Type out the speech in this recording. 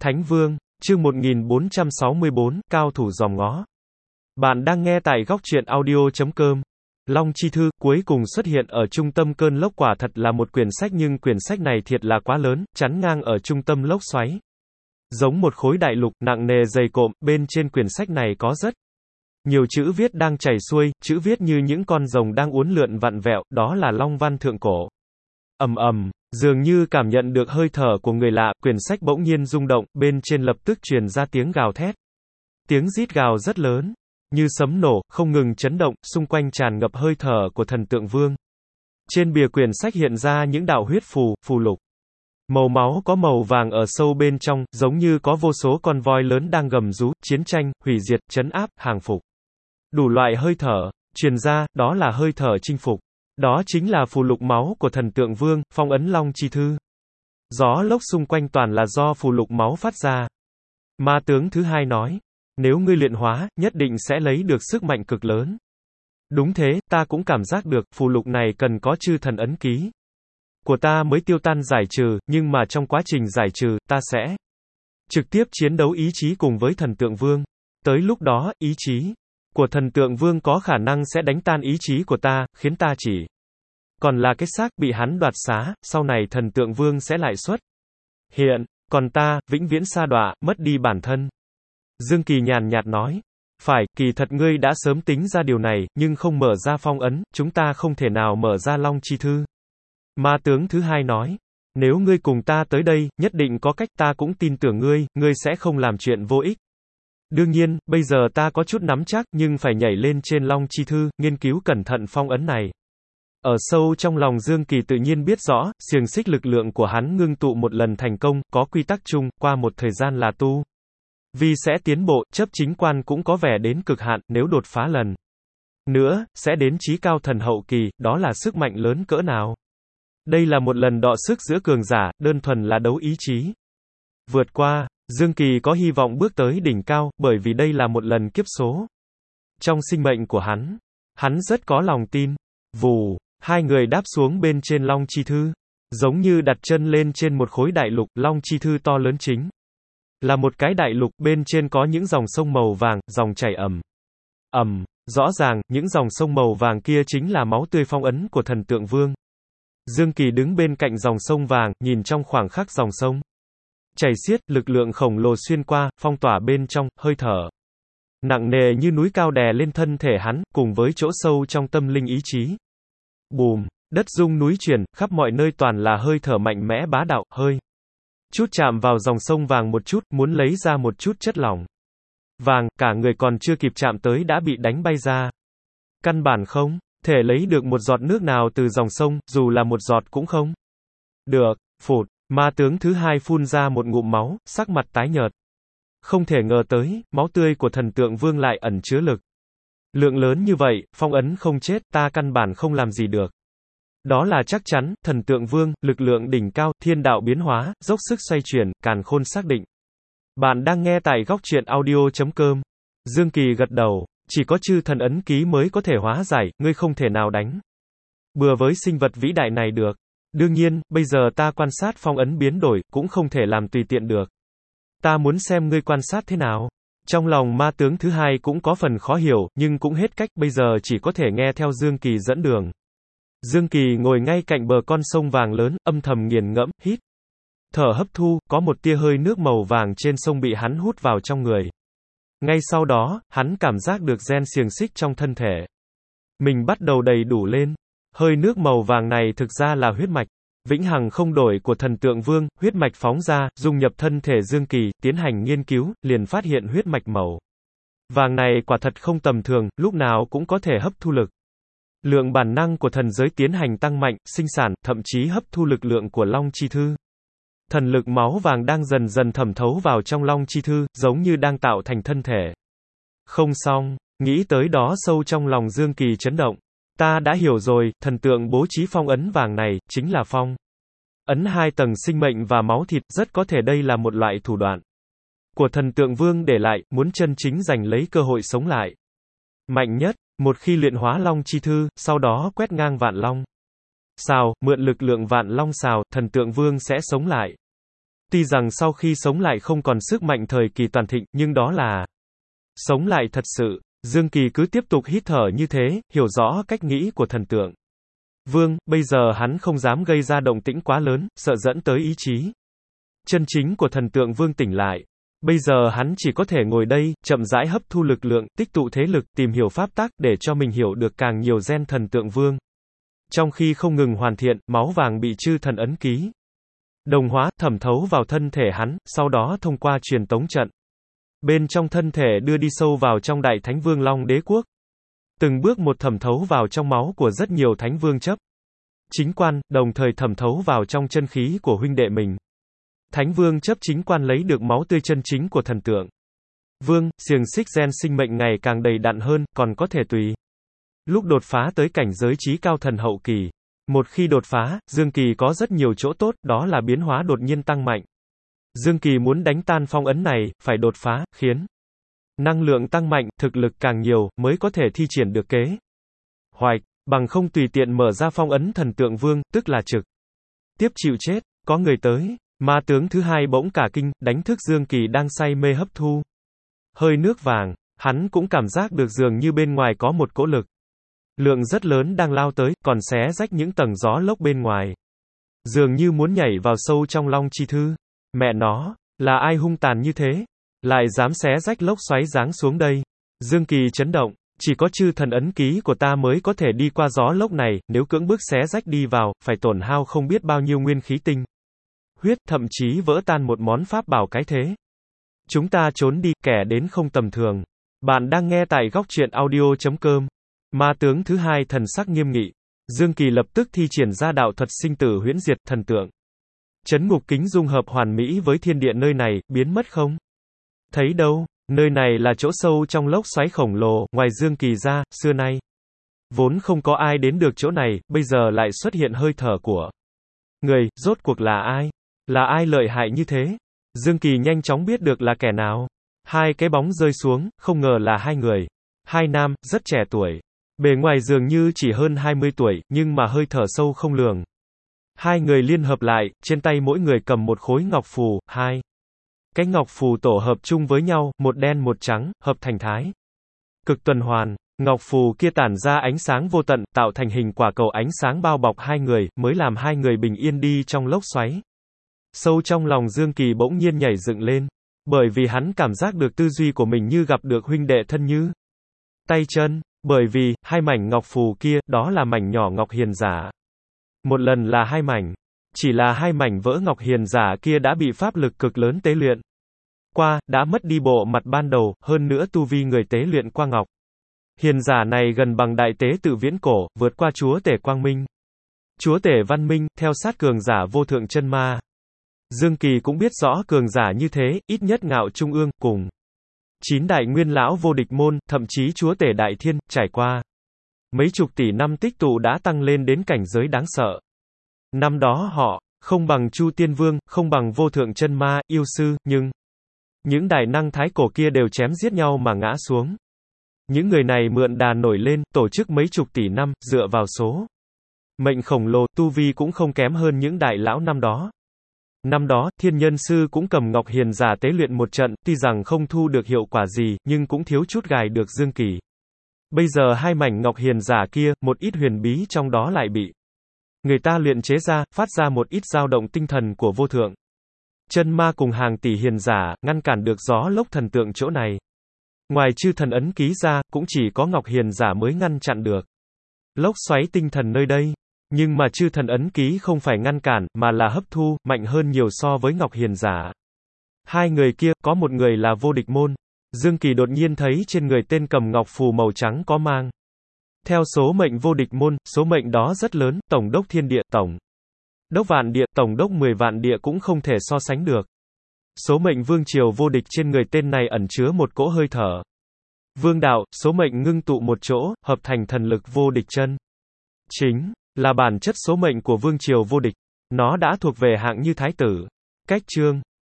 Thánh Vương, chương 1464, cao thủ dòm ngó. Bạn đang nghe tại góc truyện audio.com. Long Chi Thư, cuối cùng xuất hiện ở trung tâm cơn lốc, quả thật là một quyển sách, nhưng quyển sách này thiệt là quá lớn, chắn ngang ở trung tâm lốc xoáy. Giống một khối đại lục, nặng nề dày cộm, bên trên quyển sách này có rất nhiều chữ viết đang chảy xuôi, chữ viết như những con rồng đang uốn lượn vặn vẹo, đó là long văn thượng cổ. Ầm ầm, dường như cảm nhận được hơi thở của người lạ, quyển sách bỗng nhiên rung động, bên trên lập tức truyền ra tiếng gào thét. Tiếng rít gào rất lớn, như sấm nổ, không ngừng chấn động, xung quanh tràn ngập hơi thở của thần tượng vương. Trên bìa quyển sách hiện ra những đạo huyết phù, phù lục. Màu máu có màu vàng ở sâu bên trong, giống như có vô số con voi lớn đang gầm rú, chiến tranh, hủy diệt, trấn áp, hàng phục. Đủ loại hơi thở truyền ra, đó là hơi thở chinh phục. Đó chính là phù lục máu của thần tượng vương, phong ấn Long Chi Thư. Gió lốc xung quanh toàn là do phù lục máu phát ra. Ma tướng thứ hai nói, nếu ngươi luyện hóa, nhất định sẽ lấy được sức mạnh cực lớn. Đúng thế, ta cũng cảm giác được, phù lục này cần có chư thần ấn ký của ta mới tiêu tan giải trừ, nhưng mà trong quá trình giải trừ, ta sẽ trực tiếp chiến đấu ý chí cùng với thần tượng vương. Tới lúc đó, ý chí của thần tượng vương có khả năng sẽ đánh tan ý chí của ta, khiến ta chỉ còn là cái xác bị hắn đoạt xá, sau này thần tượng vương sẽ lại xuất hiện, còn ta, vĩnh viễn sa đọa, mất đi bản thân. Dương Kỳ nhàn nhạt nói, phải, kỳ thật ngươi đã sớm tính ra điều này, nhưng không mở ra phong ấn, chúng ta không thể nào mở ra Long Chi Thư. Ma tướng thứ hai nói, nếu ngươi cùng ta tới đây, nhất định có cách, ta cũng tin tưởng ngươi, ngươi sẽ không làm chuyện vô ích. Đương nhiên, bây giờ ta có chút nắm chắc, nhưng phải nhảy lên trên Long Chi Thư, nghiên cứu cẩn thận phong ấn này. Ở sâu trong lòng Dương Kỳ tự nhiên biết rõ, xiềng xích lực lượng của hắn ngưng tụ một lần thành công, có quy tắc chung, qua một thời gian là tu vì sẽ tiến bộ, chấp chính quan cũng có vẻ đến cực hạn, nếu đột phá lần nữa, sẽ đến chí cao thần hậu kỳ, đó là sức mạnh lớn cỡ nào. Đây là một lần đọ sức giữa cường giả, đơn thuần là đấu ý chí. Vượt qua, Dương Kỳ có hy vọng bước tới đỉnh cao, bởi vì đây là một lần kiếp số trong sinh mệnh của hắn. Hắn rất có lòng tin. Vù, hai người đáp xuống bên trên Long Chi Thư. Giống như đặt chân lên trên một khối đại lục, Long Chi Thư to lớn chính là một cái đại lục, bên trên có những dòng sông màu vàng, dòng chảy ầm. Rõ ràng, những dòng sông màu vàng kia chính là máu tươi phong ấn của thần tượng vương. Dương Kỳ đứng bên cạnh dòng sông vàng, nhìn trong khoảng khắc dòng sông chảy xiết, lực lượng khổng lồ xuyên qua, phong tỏa bên trong, hơi thở nặng nề như núi cao đè lên thân thể hắn, cùng với chỗ sâu trong tâm linh ý chí. Bùm, đất rung núi chuyển, khắp mọi nơi toàn là hơi thở mạnh mẽ bá đạo, hơi chút chạm vào dòng sông vàng một chút, muốn lấy ra một chút chất lỏng vàng, cả người còn chưa kịp chạm tới đã bị đánh bay ra. Căn bản không thể lấy được một giọt nước nào từ dòng sông, dù là một giọt cũng không được. Phụt, ma tướng thứ hai phun ra một ngụm máu, sắc mặt tái nhợt. Không thể ngờ tới, máu tươi của thần tượng vương lại ẩn chứa lực lượng lớn như vậy, phong ấn không chết, ta căn bản không làm gì được. Đó là chắc chắn, thần tượng vương, lực lượng đỉnh cao, thiên đạo biến hóa, dốc sức xoay chuyển, càn khôn xác định. Bạn đang nghe tại góc truyện audio.com. Dương Kỳ gật đầu, chỉ có chư thần ấn ký mới có thể hóa giải, ngươi không thể nào đánh bừa với sinh vật vĩ đại này được. Đương nhiên, bây giờ ta quan sát phong ấn biến đổi, cũng không thể làm tùy tiện được. Ta muốn xem ngươi quan sát thế nào. Trong lòng ma tướng thứ hai cũng có phần khó hiểu, nhưng cũng hết cách, bây giờ chỉ có thể nghe theo Dương Kỳ dẫn đường. Dương Kỳ ngồi ngay cạnh bờ con sông vàng lớn, âm thầm nghiền ngẫm, hít thở hấp thu, có một tia hơi nước màu vàng trên sông bị hắn hút vào trong người. Ngay sau đó, hắn cảm giác được gen xiềng xích trong thân thể mình bắt đầu đầy đủ lên. Hơi nước màu vàng này thực ra là huyết mạch vĩnh hằng không đổi của thần tượng vương, huyết mạch phóng ra, dung nhập thân thể Dương Kỳ, tiến hành nghiên cứu, liền phát hiện huyết mạch màu vàng này quả thật không tầm thường, lúc nào cũng có thể hấp thu lực lượng bản năng của thần giới tiến hành tăng mạnh, sinh sản, thậm chí hấp thu lực lượng của Long Chi Thư. Thần lực máu vàng đang dần dần thẩm thấu vào trong Long Chi Thư, giống như đang tạo thành thân thể. Không xong, nghĩ tới đó sâu trong lòng Dương Kỳ chấn động. Ta đã hiểu rồi, thần tượng bố trí phong ấn vàng này, chính là phong ấn hai tầng sinh mệnh và máu thịt, rất có thể đây là một loại thủ đoạn của thần tượng vương để lại, muốn chân chính giành lấy cơ hội sống lại. Mạnh nhất, một khi luyện hóa Long Chi Thư, sau đó quét ngang vạn long xào, mượn lực lượng vạn long xào, thần tượng vương sẽ sống lại. Tuy rằng sau khi sống lại không còn sức mạnh thời kỳ toàn thịnh, nhưng đó là sống lại thật sự. Dương Kỳ cứ tiếp tục hít thở như thế, hiểu rõ cách nghĩ của thần tượng Vương, bây giờ hắn không dám gây ra động tĩnh quá lớn, sợ dẫn tới ý chí chân chính của thần tượng Vương tỉnh lại. Bây giờ hắn chỉ có thể ngồi đây, chậm rãi hấp thu lực lượng, tích tụ thế lực, tìm hiểu pháp tắc, để cho mình hiểu được càng nhiều gen thần tượng Vương. Trong khi không ngừng hoàn thiện, máu vàng bị chư thần ấn ký đồng hóa, thẩm thấu vào thân thể hắn, sau đó thông qua truyền tống trận bên trong thân thể đưa đi sâu vào trong Đại Thánh Vương Long Đế Quốc. Từng bước một thẩm thấu vào trong máu của rất nhiều thánh vương chấp chính quan, đồng thời thẩm thấu vào trong chân khí của huynh đệ mình. Thánh vương chấp chính quan lấy được máu tươi chân chính của thần tượng Vương, xiềng xích gen sinh mệnh ngày càng đầy đặn hơn, còn có thể tùy lúc đột phá tới cảnh giới chí cao thần hậu kỳ. Một khi đột phá, Dương Kỳ có rất nhiều chỗ tốt, đó là biến hóa đột nhiên tăng mạnh. Dương Kỳ muốn đánh tan phong ấn này, phải đột phá, khiến năng lượng tăng mạnh, thực lực càng nhiều, mới có thể thi triển được kế hoạch, bằng không tùy tiện mở ra phong ấn thần tượng Vương, tức là trực tiếp chịu chết. Có người tới, ma tướng thứ hai bỗng cả kinh, đánh thức Dương Kỳ đang say mê hấp thu hơi nước vàng. Hắn cũng cảm giác được dường như bên ngoài có một cỗ lực lượng rất lớn đang lao tới, còn xé rách những tầng gió lốc bên ngoài. Dường như muốn nhảy vào sâu trong Long Chi Thư. Mẹ nó, là ai hung tàn như thế? Lại dám xé rách lốc xoáy giáng xuống đây. Dương Kỳ chấn động, chỉ có chư thần ấn ký của ta mới có thể đi qua gió lốc này, nếu cưỡng bức xé rách đi vào, phải tổn hao không biết bao nhiêu nguyên khí tinh huyết, thậm chí vỡ tan một món pháp bảo cái thế. Chúng ta trốn đi, kẻ đến không tầm thường. Bạn đang nghe tại góc truyện audio.com. Ma tướng thứ hai thần sắc nghiêm nghị. Dương Kỳ lập tức thi triển ra đạo thuật sinh tử huyễn diệt thần tượng. Chấn ngục kính dung hợp hoàn mỹ với thiên địa nơi này, biến mất không? Thấy đâu, nơi này là chỗ sâu trong lốc xoáy khổng lồ, ngoài Dương Kỳ ra, xưa nay vốn không có ai đến được chỗ này, bây giờ lại xuất hiện hơi thở của người, rốt cuộc là ai? Là ai lợi hại như thế? Dương Kỳ nhanh chóng biết được là kẻ nào. Hai cái bóng rơi xuống, không ngờ là hai người. Hai nam, rất trẻ tuổi. Bề ngoài dường như chỉ hơn 20 tuổi, nhưng mà hơi thở sâu không lường. Hai người liên hợp lại, trên tay mỗi người cầm một khối ngọc phù, hai cái ngọc phù tổ hợp chung với nhau, một đen một trắng, hợp thành thái cực tuần hoàn. Ngọc phù kia tản ra ánh sáng vô tận, tạo thành hình quả cầu ánh sáng bao bọc hai người, mới làm hai người bình yên đi trong lốc xoáy. Sâu trong lòng Dương Kỳ bỗng nhiên nhảy dựng lên, bởi vì hắn cảm giác được tư duy của mình như gặp được huynh đệ thân như tay chân, bởi vì, hai mảnh ngọc phù kia, đó là mảnh nhỏ ngọc hiền giả. Một lần là hai mảnh. Chỉ là hai mảnh vỡ ngọc hiền giả kia đã bị pháp lực cực lớn tế luyện qua, đã mất đi bộ mặt ban đầu, hơn nữa tu vi người tế luyện qua ngọc hiền giả này gần bằng đại tế tự viễn cổ, vượt qua chúa tể quang minh, chúa tể văn minh, theo sát cường giả vô thượng chân ma. Dương Kỳ cũng biết rõ cường giả như thế, ít nhất ngạo trung ương, cùng 9 đại nguyên lão vô địch môn, thậm chí chúa tể đại thiên, trải qua mấy chục tỷ năm tích tụ đã tăng lên đến cảnh giới đáng sợ. Năm đó họ không bằng Chu Tiên Vương, không bằng vô thượng chân ma, yêu sư, nhưng những đại năng thái cổ kia đều chém giết nhau mà ngã xuống. Những người này mượn đà nổi lên, tổ chức mấy chục tỷ năm, dựa vào số mệnh khổng lồ, tu vi cũng không kém hơn những đại lão năm đó. Năm đó, Thiên Nhân Sư cũng cầm ngọc hiền giả tế luyện một trận, tuy rằng không thu được hiệu quả gì, nhưng cũng thiếu chút gài được Dương Kỳ. Bây giờ hai mảnh ngọc hiền giả kia, một ít huyền bí trong đó lại bị người ta luyện chế ra, phát ra một ít dao động tinh thần của vô thượng chân ma cùng hàng tỷ hiền giả, ngăn cản được gió lốc thần tượng chỗ này. Ngoài chư thần ấn ký ra, cũng chỉ có ngọc hiền giả mới ngăn chặn được lốc xoáy tinh thần nơi đây. Nhưng mà chư thần ấn ký không phải ngăn cản, mà là hấp thu, mạnh hơn nhiều so với ngọc hiền giả. Hai người kia, có một người là vô địch môn. Dương Kỳ đột nhiên thấy trên người tên cầm ngọc phù màu trắng có mang theo số mệnh vô địch môn, số mệnh đó rất lớn, tổng đốc thiên địa, tổng đốc vạn địa, tổng đốc 10 vạn địa cũng không thể so sánh được. Số mệnh vương triều vô địch trên người tên này ẩn chứa một cỗ hơi thở vương đạo, số mệnh ngưng tụ một chỗ, hợp thành thần lực vô địch chân chính, là bản chất số mệnh của vương triều vô địch. Nó đã thuộc về hạng như thái tử. Cách chương